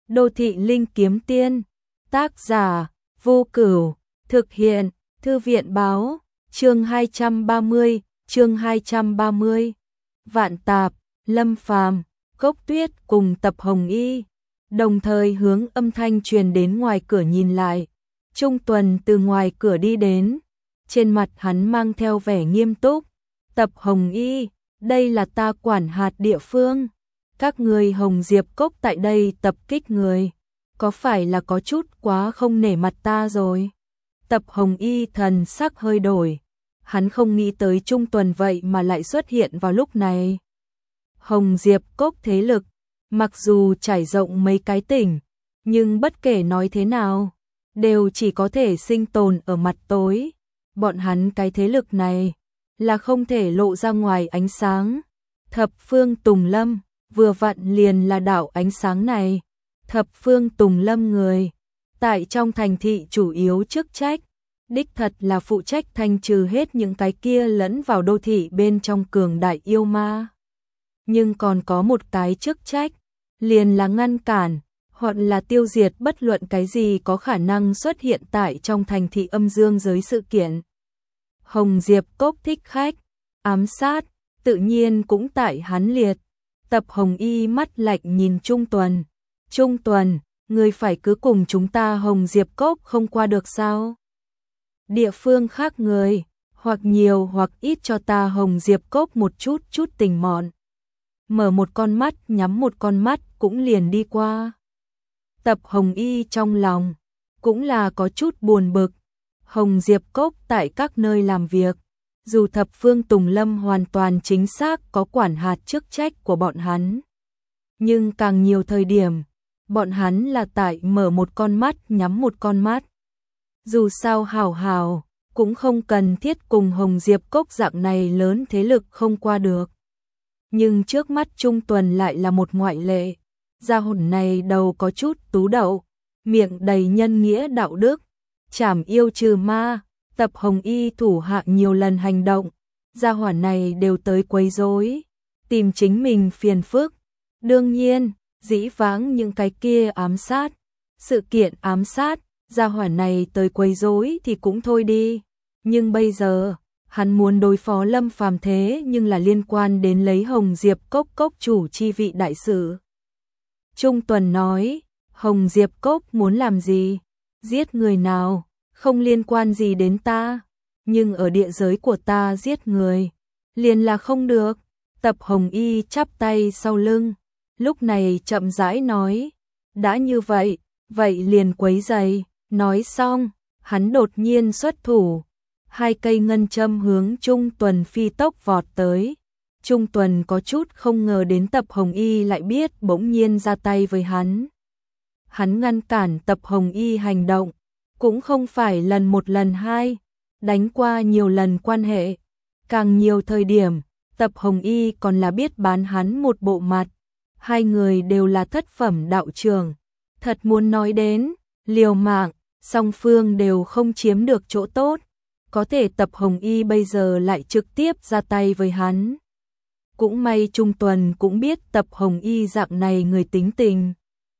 Đô thị linh kiếm tiên, tác giả, Vô Cửu, thực hiện, Thư viện báo, chương 230, Vạn Tạp, Lâm Phàm, Cốc Tuyết cùng Tập Hồng Y, đồng thời hướng âm thanh truyền đến ngoài cửa nhìn lại. Trung Tuần từ ngoài cửa đi đến, trên mặt hắn mang theo vẻ nghiêm túc. Tập Hồng Y, đây là ta quản hạt địa phương. Các người Hồng Diệp Cốc tại đây tập kích người, có phải là có chút quá không nể mặt ta rồi? Tập Hồng Y thần sắc hơi đổi, hắn không nghĩ tới Trung Tuần vậy mà lại xuất hiện vào lúc này. Hồng Diệp Cốc thế lực, mặc dù trải rộng mấy cái tỉnh, nhưng bất kể nói thế nào, đều chỉ có thể sinh tồn ở mặt tối. Bọn hắn cái thế lực này là không thể lộ ra ngoài ánh sáng. Thập Phương Tùng Lâm vừa vặn liền là đạo ánh sáng này. Thập Phương Tùng Lâm người tại trong thành thị chủ yếu chức trách, đích thật là phụ trách thanh trừ hết những cái kia lẫn vào đô thị bên trong cường đại yêu ma. Nhưng còn có một cái chức trách, liền là ngăn cản hoặc là tiêu diệt bất luận cái gì có khả năng xuất hiện tại trong thành thị âm dương giới sự kiện. Hồng Diệp Cốc thích khách, ám sát, tự nhiên cũng tại hắn liệt. Tập Hồng Y mắt lạnh nhìn Trung Tuần. Trung Tuần, ngươi phải cứ cùng chúng ta Hồng Diệp Cốc không qua được sao? Địa phương khác người, hoặc nhiều hoặc ít cho ta Hồng Diệp Cốc một chút tình mọn. Mở một con mắt nhắm một con mắt cũng liền đi qua. Tập Hồng Y trong lòng cũng là có chút buồn bực. Hồng Diệp Cốc tại các nơi làm việc, dù Thập Phương Tùng Lâm hoàn toàn chính xác có quản hạt chức trách của bọn hắn, nhưng càng nhiều thời điểm, bọn hắn là tại mở một con mắt nhắm một con mắt. Dù sao hảo cũng không cần thiết cùng Hồng Diệp Cốc dạng này lớn thế lực không qua được. Nhưng trước mắt Trung Tuần lại là một ngoại lệ. Gia hồn này đầu có chút tú đậu, miệng đầy nhân nghĩa đạo đức, trảm yêu trừ ma. Tập Hồng Y thủ hạ nhiều lần hành động, gia hỏa này đều tới quấy rối, tìm chính mình phiền phức. Đương nhiên, dĩ vãng những cái kia ám sát, sự kiện ám sát, gia hỏa này tới quấy rối thì cũng thôi đi. Nhưng bây giờ, hắn muốn đối phó Lâm Phàm thế nhưng là liên quan đến lấy Hồng Diệp Cốc cốc chủ chi vị đại sự. Trung Tuần nói, Hồng Diệp Cốc muốn làm gì? Giết người nào? Không liên quan gì đến ta, nhưng ở địa giới của ta giết người, liền là không được. Tập Hồng Y chắp tay sau lưng, lúc này chậm rãi nói, đã như vậy, vậy liền quấy rầy. Nói xong, hắn đột nhiên xuất thủ, 2 cây ngân châm hướng Trung Tuần phi tốc vọt tới. Trung Tuần có chút không ngờ đến Tập Hồng Y lại biết bỗng nhiên ra tay với hắn. Hắn ngăn cản Tập Hồng Y hành động, cũng không phải lần một lần hai, đánh qua nhiều lần quan hệ. Càng nhiều thời điểm, Tập Hồng Y còn là biết bán hắn một bộ mặt. 2 người đều là thất phẩm đạo trường. Thật muốn nói đến, liều mạng, song phương đều không chiếm được chỗ tốt. Có thể Tập Hồng Y bây giờ lại trực tiếp ra tay với hắn. Cũng may Trung Tuần cũng biết Tập Hồng Y dạng này người tính tình.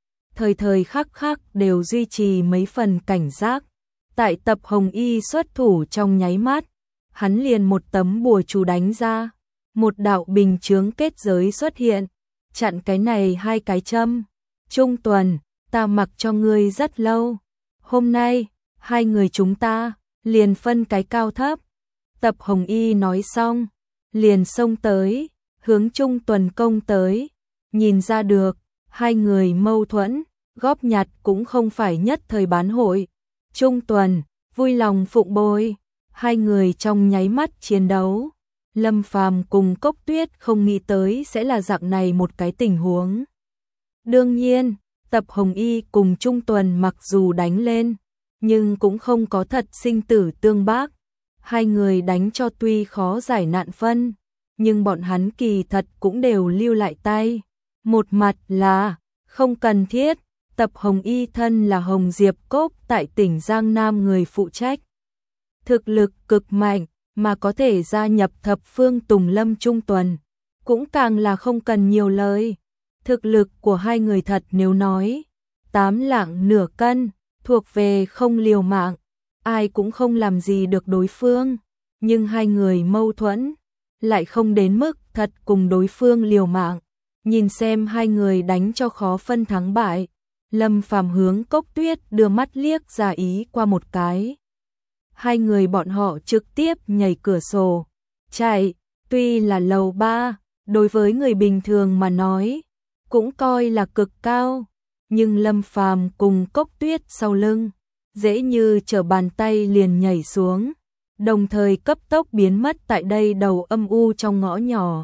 Thời khắc khắc đều duy trì mấy phần cảnh giác. Tại Tập Hồng Y xuất thủ trong nháy mắt, hắn liền một tấm bùa chú đánh ra, một đạo bình chướng kết giới xuất hiện, chặn cái này 2 cái châm. Trung Tuần, ta mặc cho ngươi rất lâu, hôm nay 2 người chúng ta liền phân cái cao thấp. Tập Hồng Y nói xong, liền xông tới, hướng Trung Tuần công tới. Nhìn ra được, 2 người mâu thuẫn, góp nhặt cũng không phải nhất thời bán hội. Trung Tuần vui lòng phụng bồi, 2 người trong nháy mắt chiến đấu. Lâm Phàm cùng Cốc Tuyết không nghĩ tới sẽ là dạng này một cái tình huống. Đương nhiên, Tập Hồng Y cùng Trung Tuần mặc dù đánh lên, nhưng cũng không có thật sinh tử tương bác. 2 người đánh cho tuy khó giải nạn phân, nhưng bọn hắn kỳ thật cũng đều lưu lại tay. Một mặt là không cần thiết. Tập Hồng Y thân là Hồng Diệp Cốc tại tỉnh Giang Nam người phụ trách. Thực lực cực mạnh mà có thể gia nhập Thập Phương Tùng Lâm. Trung Tuần cũng càng là không cần nhiều lời. Thực lực của 2 người thật nếu nói, 8 lạng nửa cân, thuộc về không liều mạng, ai cũng không làm gì được đối phương, nhưng hai người mâu thuẫn, lại không đến mức thật cùng đối phương liều mạng. Nhìn xem hai người đánh cho khó phân thắng bại, Lâm Phàm hướng Cốc Tuyết đưa mắt liếc ra ý qua một cái. Hai người bọn họ trực tiếp nhảy cửa sổ, chạy, tuy là lầu 3, đối với người bình thường mà nói, cũng coi là cực cao, nhưng Lâm Phàm cùng Cốc Tuyết sau lưng, dễ như trở bàn tay liền nhảy xuống, đồng thời cấp tốc biến mất tại đây đầu âm u trong ngõ nhỏ.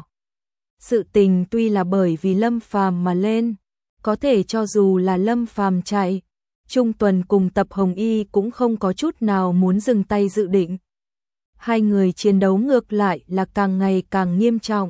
Sự tình tuy là bởi vì Lâm Phàm mà lên, có thể cho dù là Lâm Phàm chạy, Trung Tuần cùng Tập Hồng Y cũng không có chút nào muốn dừng tay dự định. Hai người chiến đấu ngược lại là càng ngày càng nghiêm trọng.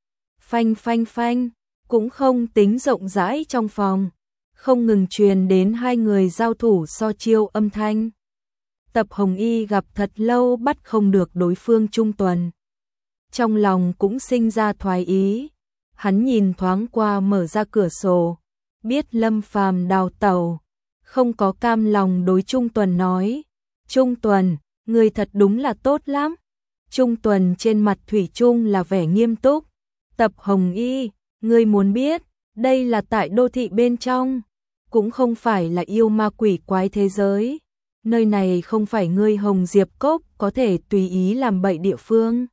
Phanh phanh phanh, cũng không tính rộng rãi trong phòng, không ngừng truyền đến hai người giao thủ so chiêu âm thanh. Tập Hồng Y gặp thật lâu bắt không được đối phương Trung Tuần. Trong lòng cũng sinh ra thoái ý, hắn nhìn thoáng qua mở ra cửa sổ, biết Lâm Phàm đào tẩu, không có cam lòng đối Trung Tuần nói, Trung Tuần, người thật đúng là tốt lắm. Trung Tuần trên mặt thủy chung là vẻ nghiêm túc, Tập Hồng Y, ngươi muốn biết, đây là tại đô thị bên trong, cũng không phải là yêu ma quỷ quái thế giới, nơi này không phải ngươi Hồng Diệp Cốc có thể tùy ý làm bậy địa phương.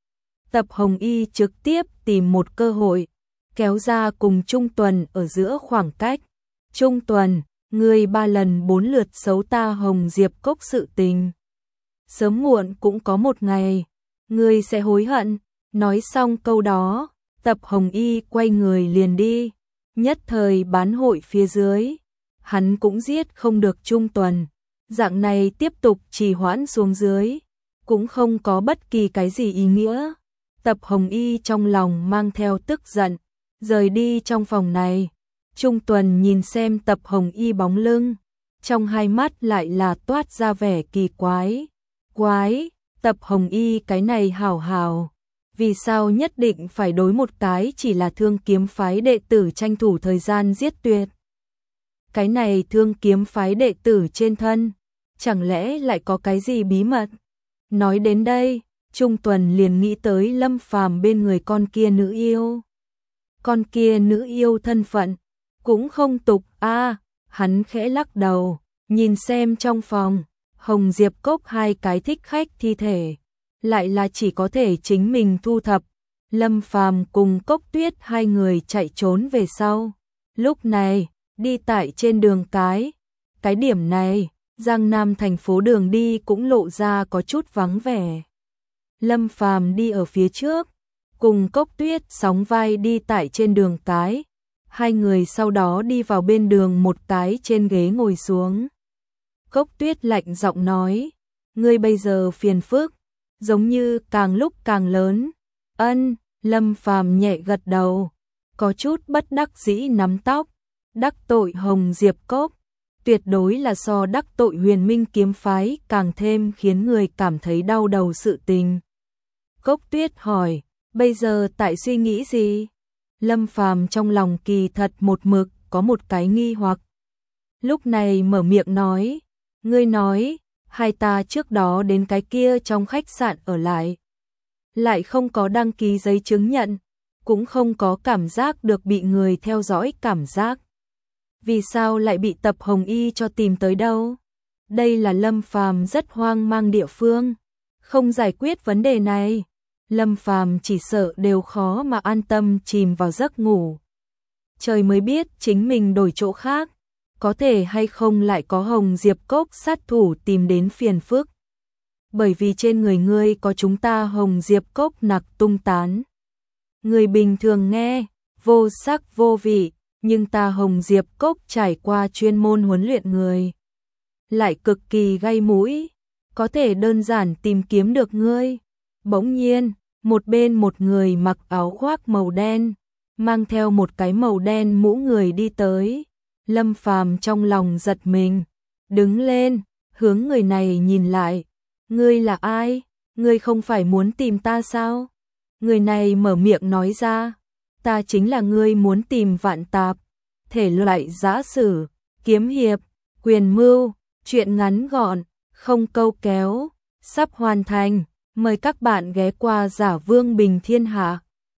Tập Hồng Y trực tiếp tìm một cơ hội, kéo ra cùng Trung Tuần ở giữa khoảng cách. Trung Tuần, ngươi 3 lần 4 lượt xấu ta Hồng Diệp Cốc sự tình. Sớm muộn cũng có một ngày, ngươi sẽ hối hận. Nói xong câu đó, Tập Hồng Y quay người liền đi, nhất thời bán hội phía dưới. Hắn cũng giết không được Trung Tuần, dạng này tiếp tục trì hoãn xuống dưới, cũng không có bất kỳ cái gì ý nghĩa. Tập Hồng Y trong lòng mang theo tức giận, rời đi trong phòng này. Trung Tuần nhìn xem Tập Hồng Y bóng lưng, trong hai mắt lại là toát ra vẻ kỳ quái. Quái, Tập Hồng Y cái này hảo hảo, vì sao nhất định phải đối một cái chỉ là Thương Kiếm phái đệ tử tranh thủ thời gian giết tuyệt. Cái này Thương Kiếm phái đệ tử trên thân, chẳng lẽ lại có cái gì bí mật? Nói đến đây, Trung Tuần liền nghĩ tới Lâm Phàm bên người con kia nữ yêu. Con kia nữ yêu thân phận cũng không tục a, hắn khẽ lắc đầu, nhìn xem trong phòng, Hồng Diệp Cốc hai cái thích khách thi thể, lại là chỉ có thể chính mình thu thập. Lâm Phàm cùng Cốc Tuyết hai người chạy trốn về sau. Lúc này, đi tại trên đường cái điểm này, Giang Nam thành phố đường đi cũng lộ ra có chút vắng vẻ. Lâm Phàm đi ở phía trước, cùng Cốc Tuyết sóng vai đi tại trên đường cái, hai người sau đó đi vào bên đường một cái trên ghế ngồi xuống. Cốc Tuyết lạnh giọng nói, ngươi bây giờ phiền phức, giống như càng lúc càng lớn. Ân, Lâm Phàm nhẹ gật đầu, có chút bất đắc dĩ nắm tóc, đắc tội Hồng Diệp Cốc, tuyệt đối là so đắc tội Huyền Minh kiếm phái càng thêm khiến người cảm thấy đau đầu sự tình. Cốc Tuyết hỏi, bây giờ tại suy nghĩ gì? Lâm Phàm trong lòng kỳ thật một mực có một cái nghi hoặc. Lúc này mở miệng nói, ngươi nói, hai ta trước đó đến cái kia trong khách sạn ở lại không có đăng ký giấy chứng nhận, cũng không có cảm giác được bị người theo dõi cảm giác. Vì sao lại bị Tập Hồng Y cho tìm tới đâu? Đây là Lâm Phàm rất hoang mang địa phương, không giải quyết vấn đề này, Lâm Phàm chỉ sợ đều khó mà an tâm chìm vào giấc ngủ. Trời mới biết chính mình đổi chỗ khác, có thể hay không lại có Hồng Diệp Cốc sát thủ tìm đến phiền phức. Bởi vì trên người ngươi có chúng ta Hồng Diệp Cốc nặc tung tán. Người bình thường nghe, vô sắc vô vị, nhưng ta Hồng Diệp Cốc trải qua chuyên môn huấn luyện người, lại cực kỳ gay mũi, có thể đơn giản tìm kiếm được ngươi. Bỗng nhiên, một bên một người mặc áo khoác màu đen, mang theo một cái màu đen mũ người đi tới. Lâm Phàm trong lòng giật mình, đứng lên, hướng người này nhìn lại. Ngươi là ai? Ngươi không phải muốn tìm ta sao? Người này mở miệng nói ra, ta chính là ngươi muốn tìm Vạn Tạp, thể loại giã sử, kiếm hiệp, quyền mưu, chuyện ngắn gọn, không câu kéo, sắp hoàn thành. Mời các bạn ghé qua Giả Vương Bình Thiên Hạ.